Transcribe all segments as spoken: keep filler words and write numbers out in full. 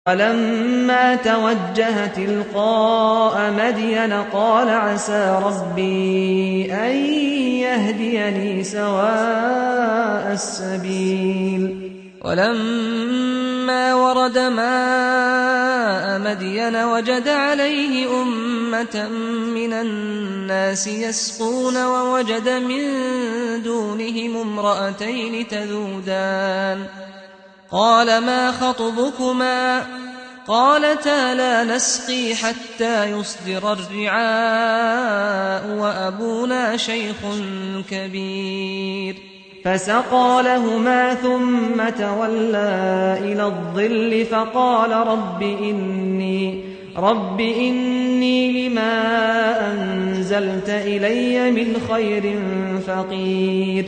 وَلَمَّا تَوَجَّهَ تِلْقَاءَ مَدْيَنَ قَالَ عَسَىٰ رَبِّي أَن يَهْدِيَنِي سَوَاءَ السَّبِيلِ وَلَمَّا وَرَدَ مَاءَ مَدْيَنَ وَجَدَ عَلَيْهِ أُمَّةً مِّنَ النَّاسِ يَسْقُونَ وَوَجَدَ مِن دُونِهِمُ امْرَأَتَيْنِ تَذُودَانِ قَالَ مَا خَطْبُكُمَا قَالَتَا لَا نَسْقِي حَتَّىٰ يُصْدِرَ الرِّعَاءُ وَأَبُونَا شَيْخٌ كَبِيرٌ فَسَقَىٰ لَهُمَا ثُمَّ تَوَلَّىٰ إِلَى الظِّلِّ فَقَالَ رَبِّ إِنِّي رَبِّ إِنِّي لِمَا أَنزَلْتَ إِلَيَّ مِنْ خَيْرٍ فَقِيرٌ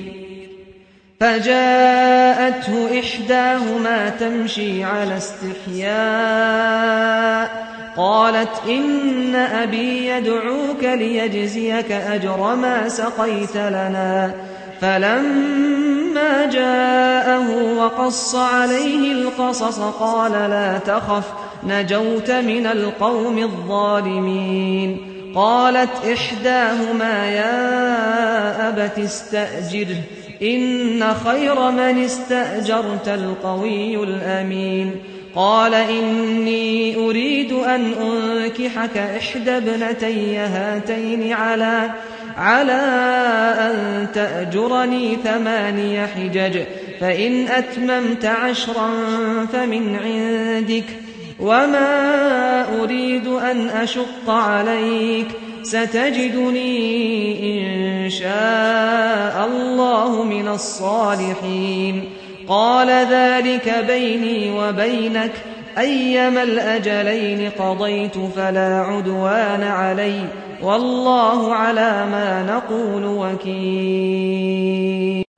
فَجَاءَتْهُ إِحْدَاهُمَا تَمْشِي عَلَى اسْتِحْيَاءٍ قَالَتْ إِنَّ أَبِي يَدْعُوكَ لِيَجْزِيَكَ أَجْرَ مَا سَقَيْتَ لَنَا فَلَمَّا جَاءَهُ وَقَصَّ عَلَيْهِ الْقَصَصَ قَالَ لَا تَخَفْ نَجَوْتَ مِنَ الْقَوْمِ الظَّالِمِينَ قَالَتْ إِحْدَاهُمَا يَا أَبَتِ اسْتَأْجِرْهُ إِنَّ خَيْرَ مَنِ اسْتَأْجَرْتَ الْقَوِيُّ الْأَمِينُ قَالَ إِنِّي أُرِيدُ أَنْ أُنكِحَكَ إِحْدَى ابْنَتَيَّ هَاتَيْنِ عَلَىٰ عَلَىٰ أَن تَأْجُرَنِي ثَمَانِيَ حِجَجٍ فَإِنْ أَتْمَمْتَ عَشْرًا فَمِنْ عِندِكَ وَمَا أُرِيدُ أَنْ أَشُقَّ عَلَيْكَ سَتَجِدُنِي إِن شَاءَ اللَّهُ مِنَ الصَّالِحِينَ قَالَ ذَلِكَ بَيْنِي وَبَيْنَكَ أَيَّمَا الْأَجَلَيْنِ قَضَيْتُ فَلَا عُدْوَانَ عَلَيَّ وَاللَّهُ عَلَىٰ مَا نَقُولُ وَكِيلٌ